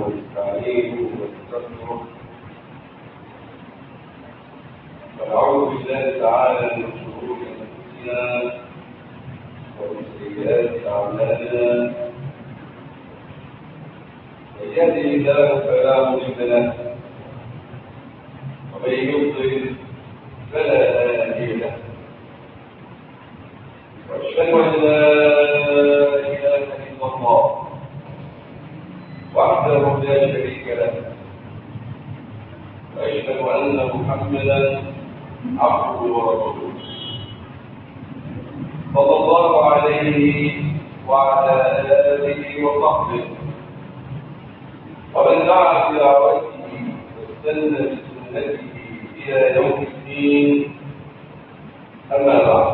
ونستعينه ونستغفره ونعوذ بالله تعالى من شرور انفسنا ومن سيئات اعمالنا من يهده الله فلا مضل له ومن يضلل فلا هادي له واشهد ان لا اله الا الله وحده لا شريك له واشهد ان محمدا عبده ورسوله صلى الله عليه وعلى اله وصحبه ومن دعا بدعوته واستنى بسنته الى يوم الدين اما بعد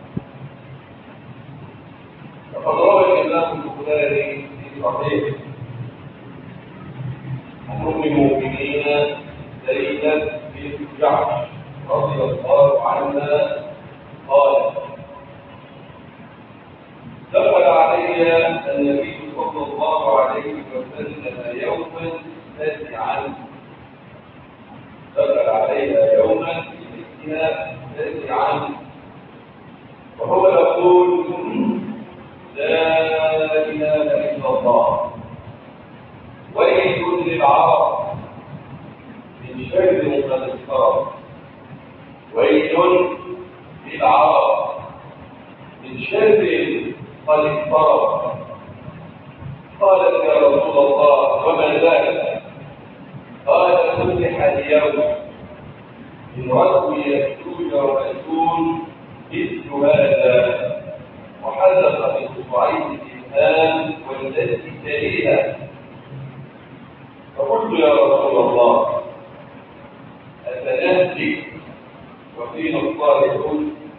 فقد روى الامام البخاري في صحيحه عن ام المؤمنين زينب بنت جحش رضي الله عنها قالت دخل علي النبي صلى الله عليه وسلم يوما فزعا دخل عليها يوما فزعا وهو يقول لا اله الا الله ويل للعرب من شر قد اقترب ويل للعرب من شر قد اقترب قالت يا رسول الله وما ذلك قال فتح اليوم من رسم يأجوج ومأجوج مثل هذا وحذف من صعيد الإسلام والتي تليها فقلت يا رسول الله أتنهلك وفينا الصالحون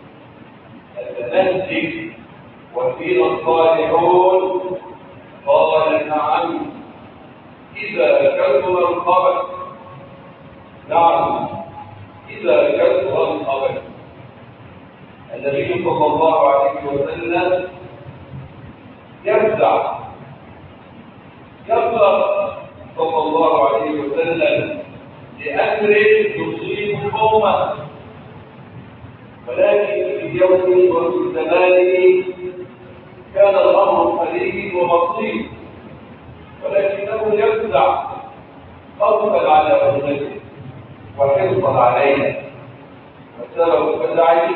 أتنهلك وفينا الصالحون قال نعم إذا كثر الخبث نعم إذا كثر الخبث النبي صلى الله عليه وسلم يفزع صلى الله عليه وسلم لأمر يصيب قوما ولكن في يوم وفي زمان كان الأمر قليل وبسيط ولكنه يفزع خوفا على أمته وحرصا عليها وسبب فزعه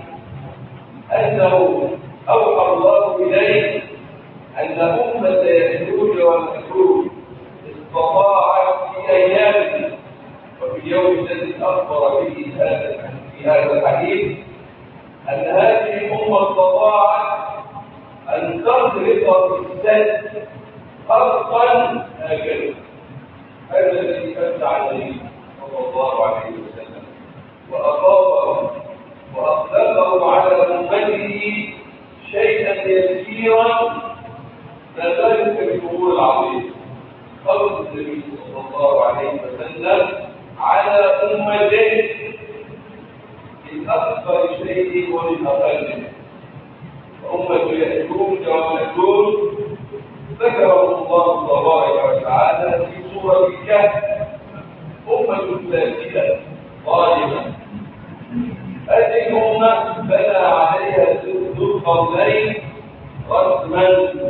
أنه أوحى الله إليه أن أمة يأجوج ومأجوج استطاعت في أيامه وفي اليوم الذي أخبر به في هذا الحديث أن هذه الأمة استطاعت أن تخرق في السد خرقا هكذا هذا الذي فزع النبي صلى الله عليه وسلم وأخافه وأخلفه على أمته شيئا يسيرا لا ذلك بالأمور العظيمة خلق النبي صلى الله عليه وسلم على أمته من أكثر شيء ومن أقله وأمة يأجوج ومأجوج ذكرهم الله تبارك وتعالى في سورة الكهف أمة فاسدة ظالمة هذه الأمة بنى عليها ذو القرنين رسما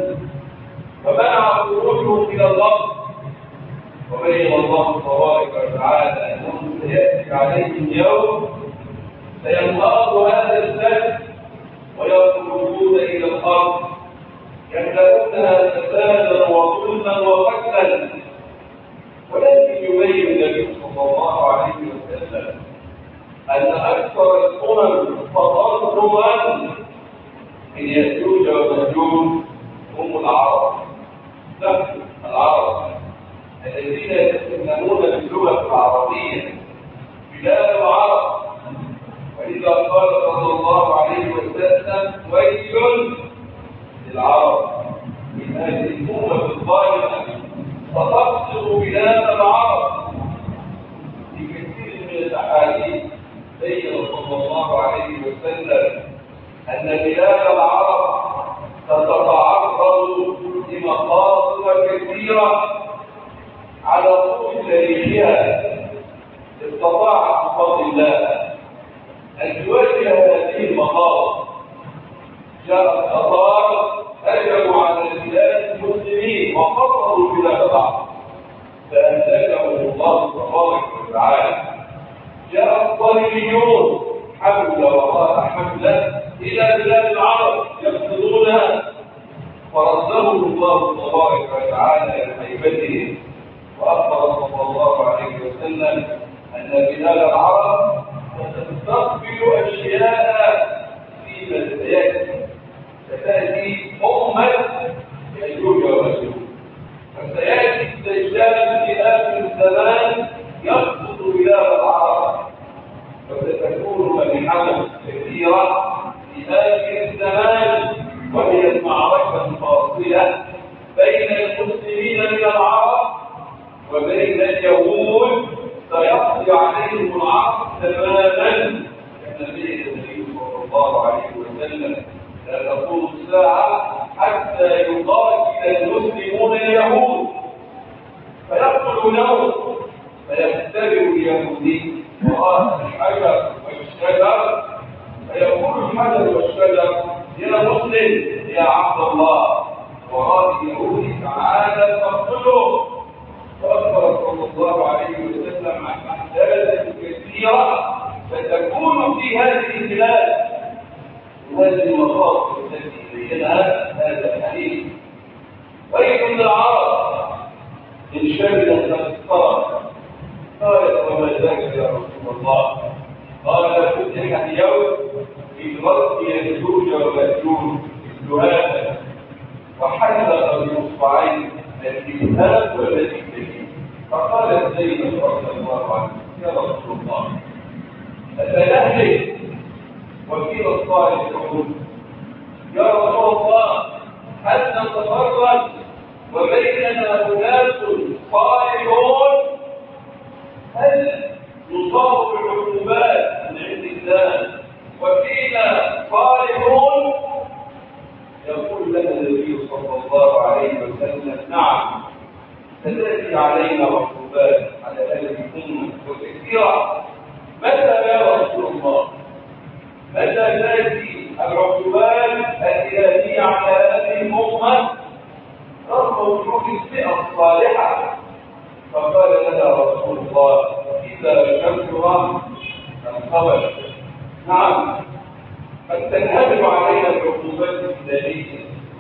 فمنع خروجهم إلى الأرض وبين الله تبارك وتعالى أنه سيأتي عليهم يوم سينهار هذا السد ويخرجون إلى الأرض يملؤونها فسادا وظلما وقتلا ولكن يبين النبي صلى الله عليه وسلم أن أكثر الأمم تضررا من يأجوج ومأجوج هم العرب نحن العرب الذين يتكلمون باللغة العربية بلاد العرب وإذا قال صلى الله عليه وسلم ويل للعرب من هذه الأمة الظالمة فتقصر بلاد العرب في كثير من الأحاديث بين صلى الله عليه وسلم أن بلاد العرب تتعرض لمخاطر كثيرة على طول تاريخها استطاعت بفضل الله أن تواجه هذه المخاطر. جاءت خطر هجموا على بلاد المسلمين وقصروا بلاد بعض فأهلكهم الله تبارك وتعالى. جاء الصليبيون حمل وراء حملة إلى بلاد العرب يقصدونها فردهم الله تبارك وتعالى إلى هيبتهم. وأخبر صلى الله عليه وسلم أن بلاد العرب ستستقبل أشياء فيما سيأتي. ستأتي أمة يأجوج ومأجوج فسيأتي الدجال في آخر الزمان يقصد بلاد العرب وستكون ملحمة كثيرة في آخر الزمان وهي المعركة الفاصلة بين المسلمين من العرب وبين اليهود سيقضي عليهم العصر تماما. النبي صلى الله عليه وسلم لا تقوم الساعة حتى يقاتل المسلمون اليهود فيقتلونهم فيختبر اليهودي وراء الحجر والشجر فيقول الحجر والشجر يا مسلم يا عبد الله وراء اليهودي تعالى فاقتله. وأخبر صلى الله عليه وسلم عن أحداث كثيرة ستكون في هذه البلاد وهذه المخاطر التي بينها هذا الحديث. ويل للعرب إن شملت الأبصار. قالت وما ذاك يا رسول الله؟ قال فتح اليوم في رد يأجوج ومأجوج مثل هذا وحلق بإصبعين الكتاب والذي فيه. فقالت زينب رضي الله عنها يا رسول الله أفنهلك وكيل الصالح يقول يا رسول الله هل نتفرج وبيننا أناس صالحون؟ هل نصاب بالعقوبات من عند الله وفينا صالحون؟ يقول لنا النبي صلى الله عليه وسلم نعم ستأتي علينا عقوبات على هذه الأمة وكثيرة. متى يا رسول الله؟ متى تأتي العقوبات الإلهية على هذه الأمة رغم وجود الفئة الصالحة؟ فقال لنا رسول الله إذا كثر الخبث. نعم قد تنهدم علينا العقوبات الإلهية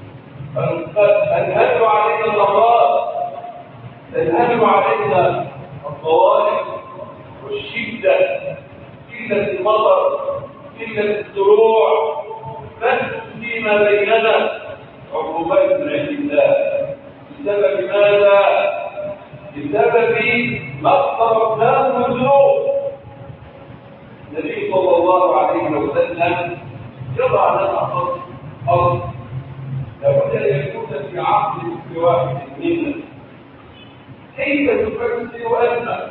تنهدم علينا الأمراض تنهدم علينا الطوارئ والشدة قلة المطر قلة الزروع نسل فيما بيننا عقوبات من عند الله. بسبب ماذا؟ بسبب ما اقترفناه من ذنوب. النبي صلى الله عليه وسلم يضع لنا أرض لابد أن يكون في عقل كل واحد منا. كيف تفسر أنت؟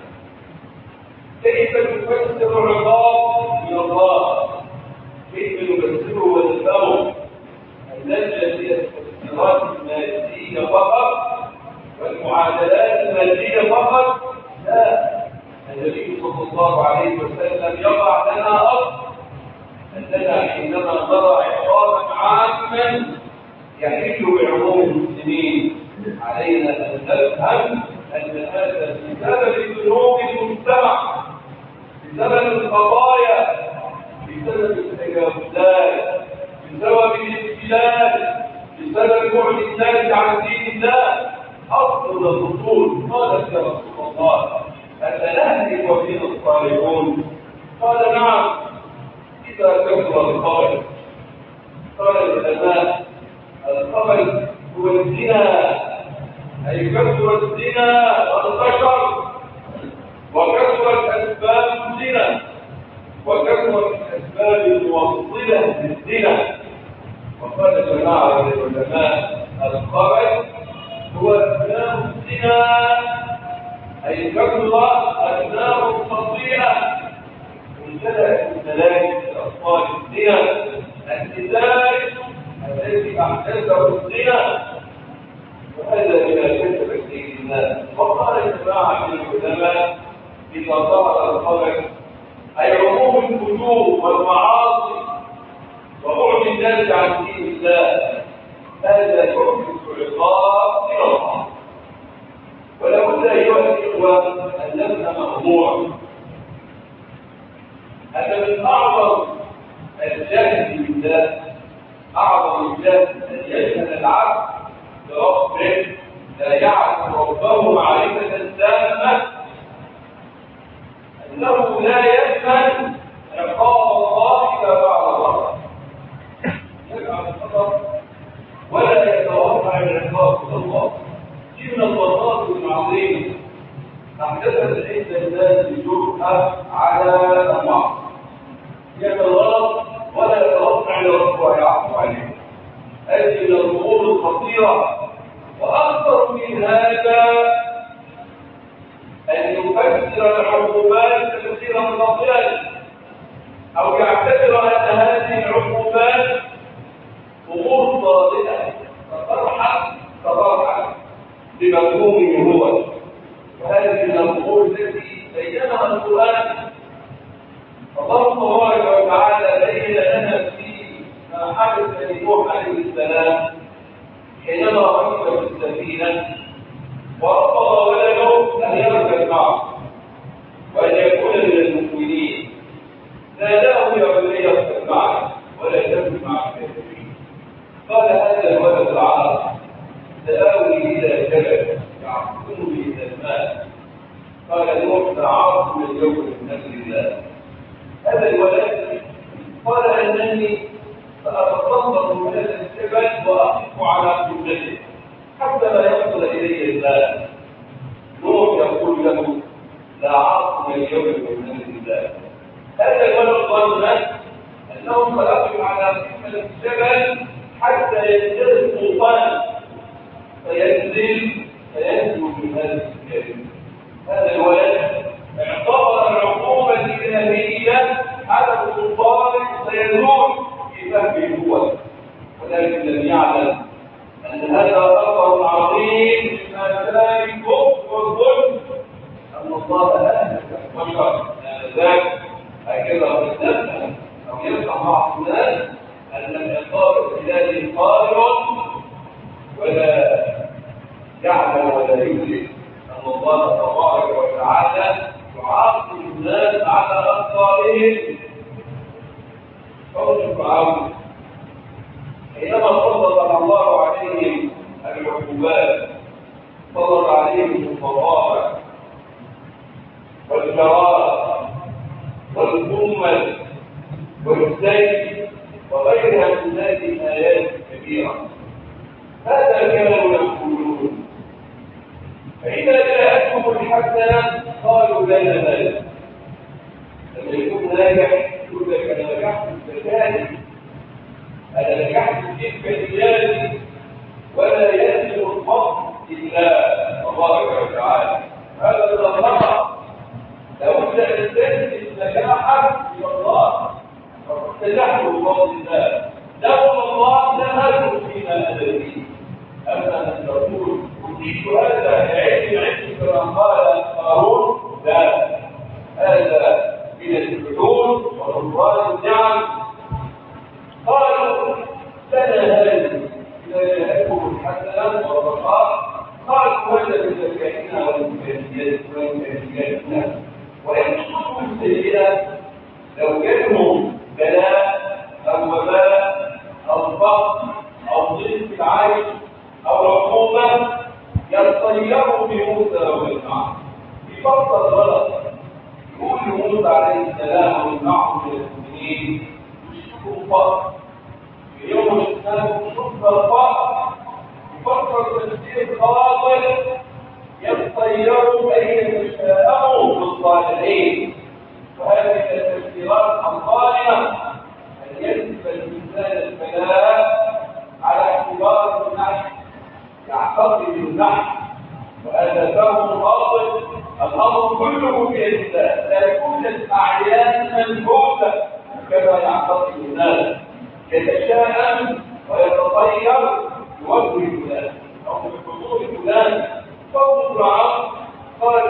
كيف تفسر العقاب من الله؟ كيف نفسره ونفهمه؟ النجاة هي التفسيرات المادية فقط والمعادلات المادية فقط؟ لا، النبي صلى الله عليه وسلم يضع لنا أصل أننا حينما نرى عقابا عاما يحل بعموم المسلمين علينا أن نفهم أن هذا بسبب ذنوب المجتمع بسبب القضايا بسبب التجاوزات بسبب الابتلاء بسبب بعد الناس عن دين الله. أصل الرسول قالت يا رسول الله أفنهلك وفينا الصالحون؟ قال نعم إذا كثر الخبث. قال العلماء الخبث هو الزنا أي كثر الزنا والبشر وكثرت أسباب الزنا وكثرت الأسباب الموصلة للزنا. وقال جماعة العلماء الخبث هو أسباب الزنا أي كثر أسباب الخطيئة امتلأت الملائكة بأطفال الزنا النتائج التي أحدثه الزنا وهذا بما كتب فيه الناس. وقال جماعة من العلماء إذا ظهر الخبر أي عموم الفجور والمعاصي وبعد الناس عن دين الله هذا يحدث عقاب من الله. ولابد أيها الإخوة أن نفهم أمورا أن من أعظم الجهل بالله أعظم الجهل أن يجهل العبد بربه لا يعرف ربه معرفة تامة أنه لا يفهم عقاب الله إذا فعل الله يفعل الخطأ ولا يتوقع العقاب من الله. من الضرورات العظيمة أحدثت عند الناس جرأة على المعصية يتغلط ولا يتوقع لربه ويعفو عليه. هذه من الأمور الخطيرة. وأكثر من هذا أن يفسر العقوبات تفسيرا خاطئا أو يعتبر أن هذه العقوبات أمور صادقة تطرحت بمفهومه هو. وهذه من الأمور التي بينها القرآن. الله تبارك وتعالى بين لنا في ما حدث لنوح عليه السلام حينما ركب في السفينة ورفض ولده أن يركب معه وأن يكون من المؤمنين. ناداه يا بني اركب معنا ولا تركب مع الكافرين. قال هذا الولد العرب سآوي إلى جبل يعصمني إلى الماء. قال نوح لا عاصم اليوم من أمر الله. هذا الولد قال أنني سأتصدق من هذا الجبل وأقف على قبلته حتى لا يصل إلي الماء. نوح يقول له لا عاصم اليوم من أمر الله. هذا الولد ظن أنهم سيقف على قمة الجبل حتى ينزل الطوفان فينزل من هذا الجبل. هذا الولد اعتبر العقوبة الإلهية على الطوفان سيزول في فهمه هو، ولكن لم يعلم أن هذا أثر عظيم من آثار الكفر والظلم أن الله أهلك البشر. ذلك هكذا قد نفهم أو يفهم بعض الناس أن العقاب الإلهي قادر ولا يعلم ولا يدرك أن الله تبارك وتعالى يعاقب الناس على أخطائهم. قول فرعون حينما سلط الله عليهم العقوبات سلط عليهم الفظاعة والجرائم والقمل والسيف وغيرها من هذه الآيات الكبيرة. هذا كانوا يقولون فإذا جاءتهم الحسنة قالوا لنا ذلك. لما يكون ناجح يقول لك أنا نجحت في ذاتي أنا نجحت في إمكانياتي ولا يأتي الفضل إلا تبارك وتعالى. هذا من الخطأ. لابد أن تنزل نجاحك إلى الله وتنجح بفضل الله. لولا الله لم أكن فيما أنا فيه. أما أن تقول أريد هذا عندي كما قال قارون لا، هذا من الحلول وعمران النعم. قالوا لنا هذه إذا جاءتهم الحسنات والرخاء قالوا هذا من ذكائنا وإمكانياتنا. وإن تصبوا السيئات لو جاءهم بلاء أو وباء أو فقر أو ضيق في العيش أو عقوبة يطيروا بموسى وبالمعنى بفضل الغلط. يقول موسى عليه السلام والمعه من المؤمنين يشكوا الفقر في يوم الإسلام شكر الفقر يفكر تفسير خاطئ يطيروا أي يتشاءموا بالصالحين. وهذه التفسيرات الظالمة أن ينسب الإنسان البلاء على اعتبار النحو يعتقد النحو وهذا فهم خاطئ. الأمر كله بيد الله لا يكون الأعيان منحوسة كما يعتقد الناس يتشاءم ويتطير يوجه فلان أو بحضور فلان. فوق فرعون قال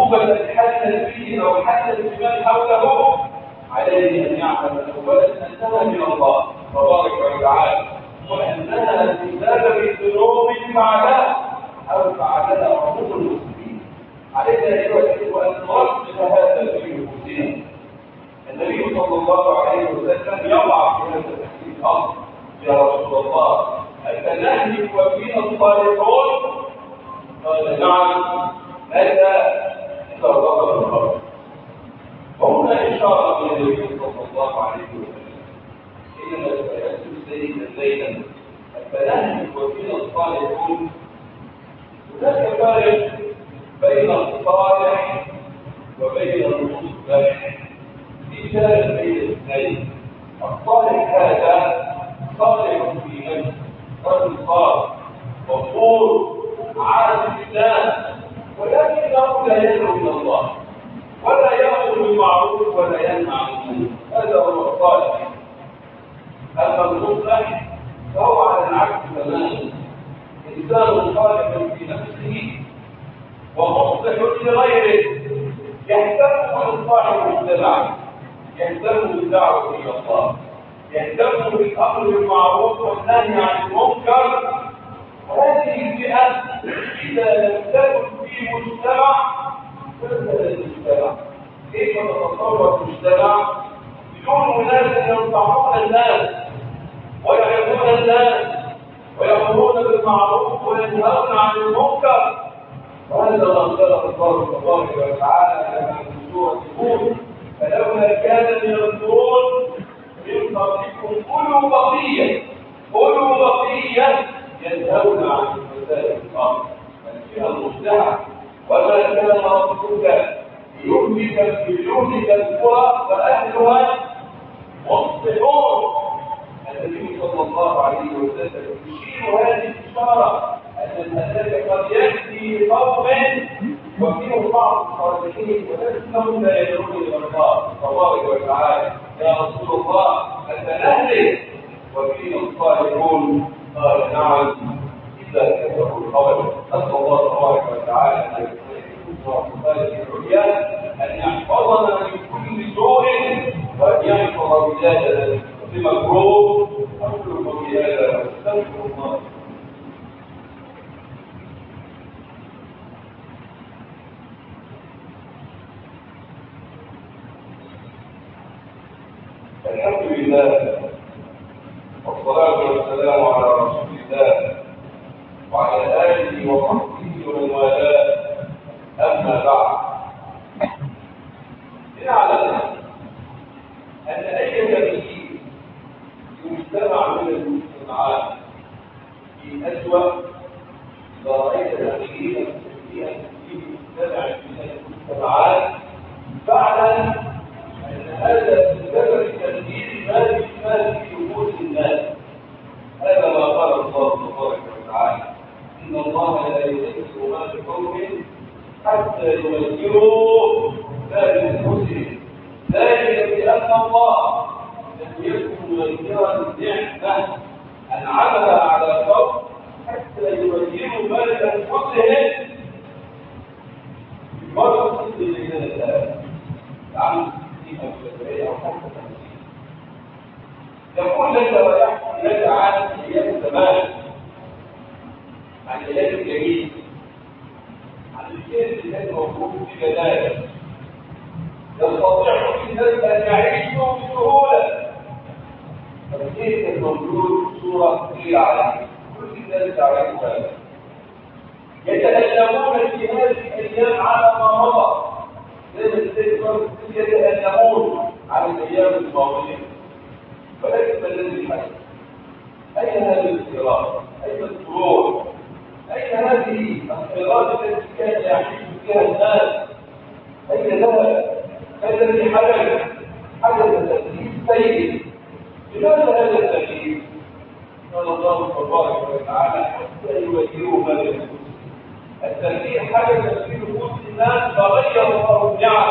عقوبة حدث فيه أو حدث بمن حوله عليه أن يعلم أولا أنها من الله تبارك وتعالى، وأنها بسبب الذنوب فعلها أو فعلها عموم المسلمين. علينا أيها الإخوة أن نرسل هذا في نفوسنا. النبي صلى الله عليه وسلم يضع في هذا الحديث الأمر: يا رسول الله أفنهلك وفينا الصالحون؟ قال: نعم، هذا ترغب الخبر. وهنا إشارة من النبي صلى الله عليه وسلم حينما سألت سيدا زيدا أفنهلك وفينا الصالحون؟ هناك فارق بين الصالح وبين المصلح، في فارق بين الاثنين. الصالح هذا صالح في نفسه، رجل صالح غفور عارف بالله، ولكنه لا يدعو الى الله ولا يامر بالمعروف ولا ينهى عن المنكر، هذا هو الصالح. اما المصلح فهو على العكس تماما، انسان صالح في نفسه ومصلح لغيره، يهتم باصلاح المجتمع، يهتم بالدعوه الى الله، يهتم بالامر بالمعروف والنهي عن المنكر. وهذه الفئه اذا لم تكن في مجتمع فسد المجتمع. كيف تتصور المجتمع بدون ناس ينصحون الناس ويعظون الناس ويأمرون بالمعروف وينهون عن المنكر؟ وهذا ما خلق الله تبارك وتعالى كما في سورة هود: فلولا كان من القرون من قبلكم أولو بقية ينهون عن الفساد في الأرض. الفئة المصلحة: وما كان ربك ليهلك القرى وأهلها مصلحون. النبي صلى الله عليه وسلم يشير هذه الإشارة أن الهلاك قد يأتي قوم وفيهم بعض الصالحين ولكنهم لا يدعون إلى الله تبارك وتعالى. يا رسول الله أفنهلك وفينا الصالحون؟ قال: نعم، إذا كتبوا القول. نسأل الله تبارك وتعالى أن يكون العليا أن يحفظنا من كل سوء وأن يحفظ بلادنا بمكروه. أقول قولي هذا واستغفر الله. الحمد لله والصلاة والسلام على رسول الله وعلى آله وصحبه ومن والاه. أما بعد، لنعلم أن أي تغيير مجتمع من المجتمعات في أسوأ. إذا رأيت تغييرا في مجتمع من المجتمعات فاعلم أن هذا بسبب تغيير ما في نفوس الناس. هذا ما قال الله تبارك وتعالى: إن الله لا يغير ما بقوم حتى يغيروا ما بأنفسهم، ذلك بأن الله لم يكن مغيرا نعمة أنعمها على قوم حتى يغيروا ما بأنفسهم. مرة تصل إلينا الآن عن فيها الشرعية أو حتى تنسيق يقول لك ويحكي لك عن أيام زمان، عن أيام الجميل، عن الشيء اللي كان موجود في بداية يستطيع الناس أن يعيشوا بسهولة. فالشيء كان موجود صورة كبيرة عليه، كل الناس تعرف هذا. يتألمون في هذه الأيام على ما مضى، يتألمون على الأيام الماضية. ولكن ما الذي حدث؟ أين هذا الاضطراب؟ أين السرور؟ أين هذه الخيرات التي كان يعيش فيها الناس؟ أين ذهب؟ ما الذي حدث؟ حدث تغيير سيء. لماذا هذا التغيير؟ قال الله تبارك وتعالى: حتى يغيروا ما بأنفسهم. التغيير حدث في نفوس الناس فغير الله النعم.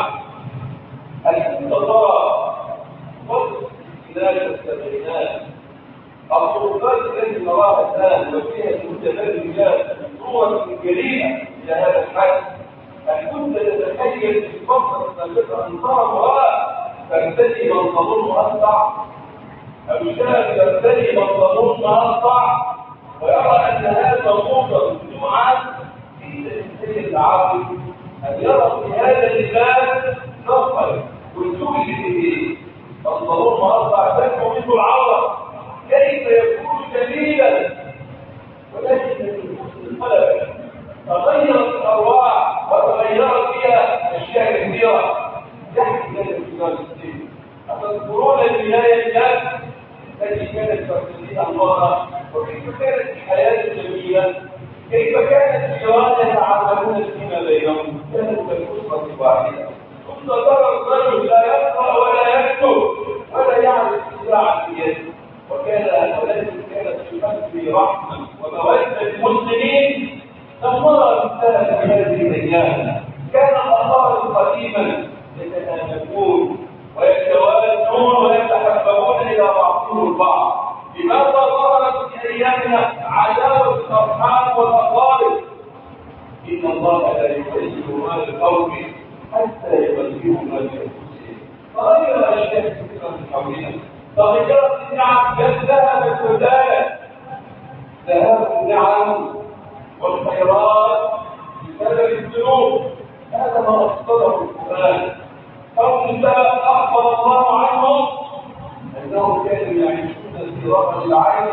الانتظار وصف خلال السبعينات، الطرقات التي نراها الان وفيها المتبرجات بصوره كبيره الى هذا الحد هل كنت تتخيل في الفترة السابقة أن ترى امرأة ترتدي بنطلون مقطع أو شاب يرتدي بنطلون مقطع ويرى أن هذا موضة الجمعات في الإنسان العربي أن يرى في هذا اللباس نصر ويزوج به بنطلون مقطع تنمو منه العورة كيف يكون جميلا ولكن من حسن القلب تغيرت الأرواح وتغيرت فيها أشياء كثيرة يحكي ذلك في السن أتذكرون البداية التي كانت ترتديها المرأة وكيف كانت الحياة الجميلة كيف كانت الجيران يتعاملون فيما بينهم كانوا كالأسرة واحدة ثم ترى الرجل لا يقرأ ولا يكتب ولا يعرف الساعة في يده وكان ولكن كانت في قلبه رحمة ومودة المسلمين نمر مثال في هذه الايام كان الاطفال قديما يتنافسون ويتوالدون ويتحببون الى بعضهم البعض لماذا ظهرت في ايامنا عداوه الارحام والاقارب ان الله لا يغير ما لقوم حتى يغيروا ما لانفسهم تغير اشياء كثيره من حولنا تغيرت النعم ذهبت وزالت ذهبت النعم والخيرات بسبب الذنوب هذا ما أصدره القرآن قوم سبب أخبر الله عنهم أنهم كانوا يعيشون في رغم العيش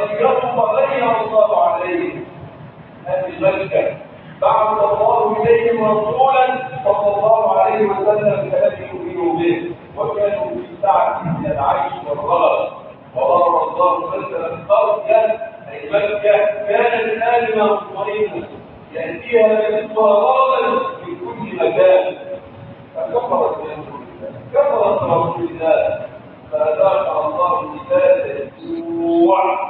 فغير الله عليهم هذه مكة بعث الله إليهم رسولا صلى الله عليه وسلم فلم يؤمنوا به وكانوا في سعة من العيش والرغد وضرب الله مثلا قرية أي مكة كانت آمنة مطمئنة يأتيها رسولا في كل مكان فكفرت رسول الله فأذاق الله مثال الجوع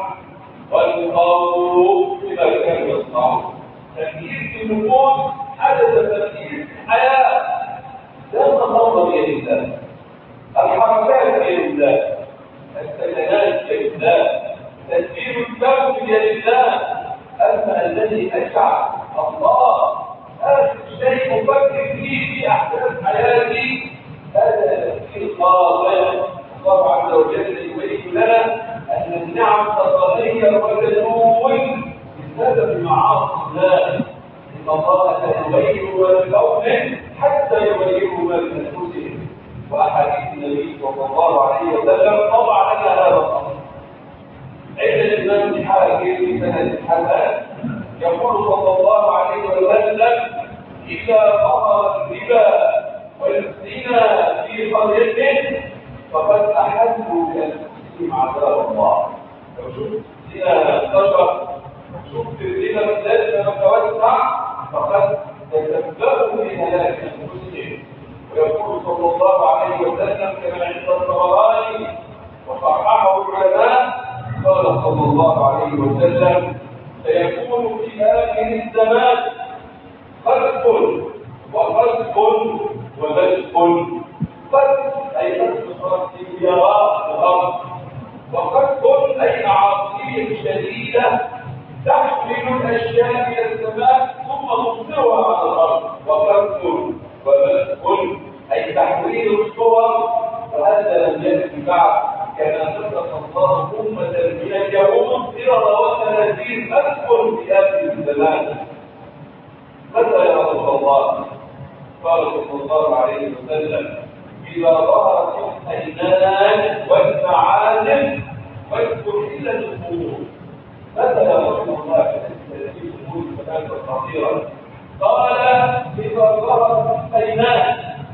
والخوف بما كانوا يصنعون تغيير في النفوس حدث تغيير في الحياة لا تخطر بيد الله الحركات بيد الله السكنات بيد الله تدبير الكون بيد الله أما الذي أشعر الله هذا الشيء مفكر فيه في أحداث حياتي هذا تفكير خاطئ الله عز وجل يبين لنا أن النعم تتغير وتزول بسبب معاصي الله إن الله لا يغير ما بقوم حتى يغيروا ما بأنفسهم وأحاديث النبي صلى الله عليه وسلم طبع لنا هذا الأمر عند الإمام الحاكم في سنة الحسن يقول صلى الله عليه وسلم إذا ظهر الربا والزنا في قرية فقد أحدوا بأنفسهم عذاب الله لو شفت زنا انتشر شفت الربا بالذات متوسع فقد تسببوا في هلاك أنفسهم ويقول صلى الله عليه وسلم كما عند الطبراني وصححه العلماء قال صلى الله عليه وسلم سيكون في آخر الزمان خلق وخلق وبلق خلق أي خلق سيارات الأرض وخلق أي أعاصير شديدة تحمل الأشياء إلى السماء ثم تمطرها على الأرض وخلق وبلق أي تحويل الصور وهذا لم يأتي بعد كما خلق الله أمة من اليهود إرى وثلاثين أكبر في آخر الزمان متى يا رسول الله؟ قال صلى الله عليه وسلم إذا ظهرت الأيمان والمعازم واذكر إلا الأمور متى يا رسول الله في الأمور فكانت خطيرة قال إذا ظهرت الأيمان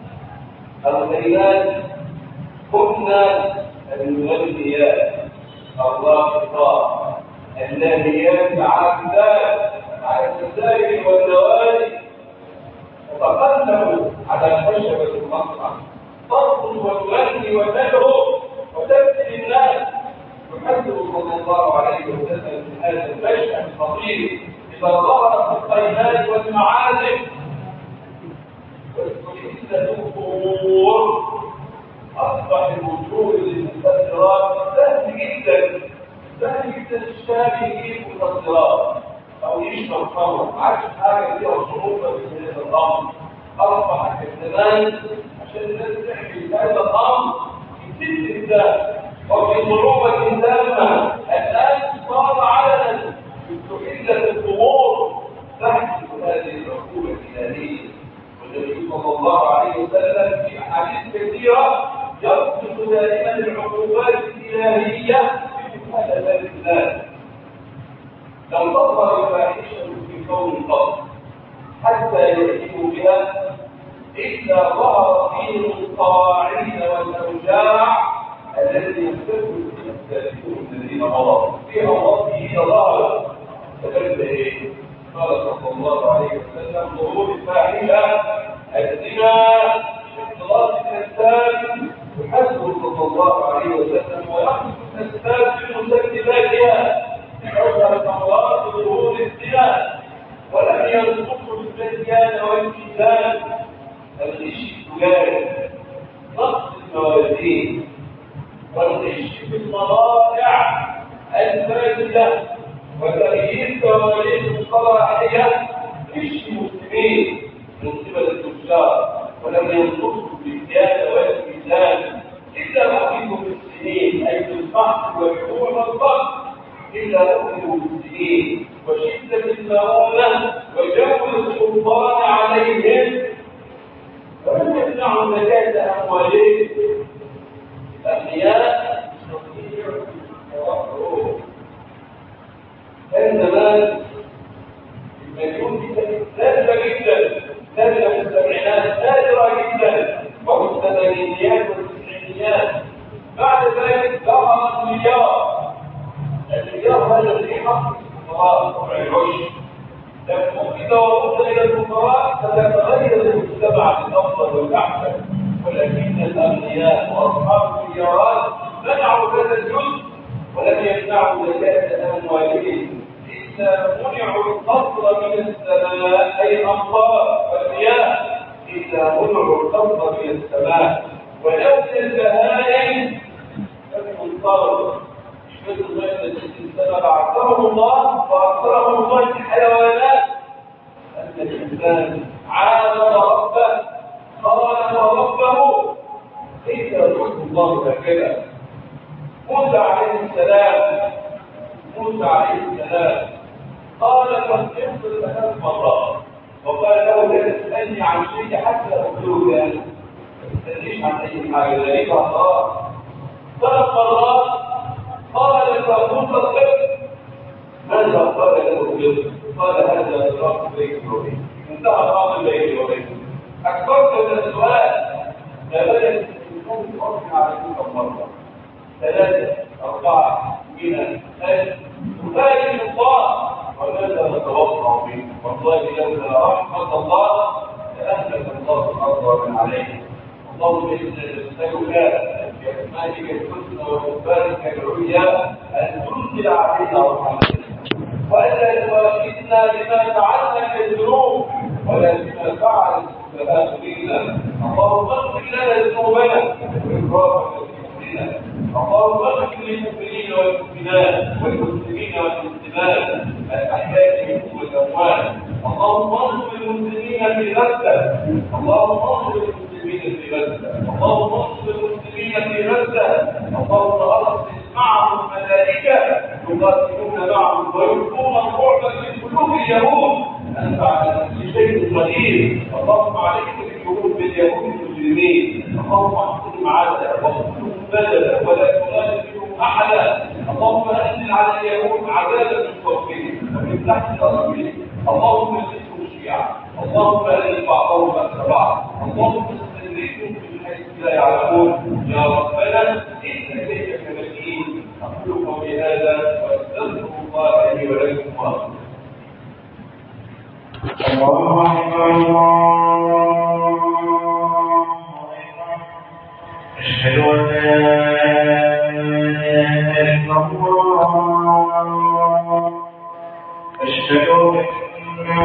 كنا المغنيات الراقصات اللاهيات العابدات على السجائر والنوادي وتقلبوا على خشبة المصنع ترقص وتغني وتدعو وتبكي الناس يحدث صلى الله عليه وسلم من هذا المشهد الخطير إذا ظهرت القينات والمعازف والكنيسة الأمور أصبح الوجود للمستثمرات سهل جدا الشاب يجيب مستثمرات أو يشرب خمر عكس حاجة فيها صعوبة في هذا الأمر أصبح كالزمان عشان الناس تحمل هذا الأمر في ست الإنسان وفي ظروف تامة. الآن صار علنا استحلت الأمور تحت هذه العقوبة الإلهية، والنبي صلى الله عليه وسلم في أحاديث كثيرة يصف دائما العقوبات الإلهية في هذا الإنسان. لم تظهر الفاحشة في كون قط حتى يأتوا بها إلا ظهر فيهم القواعد والأوجاع التي يختلف السابقون الذين مضوا فيها ربه ظهر. فكيف إيه؟ قال صلى الله عليه وسلم ظهور الفاحشة الزنا اختلاط الأسباب يحسب صلى الله عليه وسلم ويحسب الأسباب بمسبباتها أشهر الأمراض ظهور الزنا، ولم ينقصوا الزيان والميزان الغش التجاري نقص الموازين والغش في المضارع الفاسدة وتغيير تواريخ الصلاحية غش المسلمين من قبل التجار، ولم ينقصوا بالزيادة والميزان إلا أخذوا بالسنين أي بالبحث والحقوق والضغط إلا أخذوا بالسنين وشدة المؤونة وجور السلطان عليهم ولم يمنعوا زكاة أموالهم. الأغنياء يستطيعوا التوفر. كان زمان المليون دي نادرة جدا، نادرة في السبعينات، نادرة جدا، وفي الثمانينيات والتسعينيات. بعد ذلك ظهر المليار. المليار هذا في حق الفقراء والعشر. لكن إذا وصلت إلى الفقراء ستتغير المجتمع للأفضل والأحسن، ولكن الأغنياء وأصحاب المليارات منعوا هذا الجزء ولم يمنعوا زكاة أموالهم إلا منعوا القطر من السماء أي الأمطار والمياه، إلا منعوا القطر من السماء ولولا البهائم لم ينطروا. مثل ما الإنسان بعثهم الله وأكثرهم الله في الحيوانات أن الإنسان عالم ربه خالق ربه كيف يرد الله هكذا. موسى عليه السلام قال قد يحصل 3 مرات وقال له لا تسألني عن شيء حتى أقول له ما تسألنيش عن أي حاجة ذلك الله. 3 مرات قال لفاروق الطفل ماذا قال له الطفل؟ قال هذا صراط بيني وبينك. انتهى الامر بيني وبينك. اكبرت من السؤال لا بد ان تكون على كل مره 3 4 من 1000 تبارك الله وماذا نتوقع منه؟ والله لولا رحمه الله لاهلك الله الارض ومن عليه. اللهم انا نسالك باسمائك الحسنى وصفاتك العليا ان تنزل علينا رحمتك والا تؤاخذنا بما فعلنا كالذنوب ولا بما فعل السفهاء منا. اللهم اغفر لنا ذنوبنا وإسرافنا في امرنا. اللهم اغفر للمؤمنين والمؤمنات والمسلمين والمسلمات الاحياء منهم والاموات. اللهم انصر المسلمين في غزه. اللهم انصر المسلمين في غزه. اللهم انصر المسلمين في غزه. اللهم ارسل معهم ملائكه يقاتلون معهم ويلقون الرعب في قلوب اليهود. انت على كل شيء قدير. اللهم عليك باليهود المجرمين. اللهم احفظهم عاده واقتلهم بدلا ولا تغادر منهم احدا. اللهم انزل على اليهود عذابا من فوقهم ومن تحت ارجلهم. اللهم اجعلهم شيعا. اللهم الف بعضهم بأس بعض. اللهم استدركهم من حيث لا يعلمون. يا ربنا ان اليك مكين. اقول قولي هذا واستغفر الله لي ولكم وأرجو. الله أكبر الله أكبر. أشهد أن لا إله إلا الله. أشهد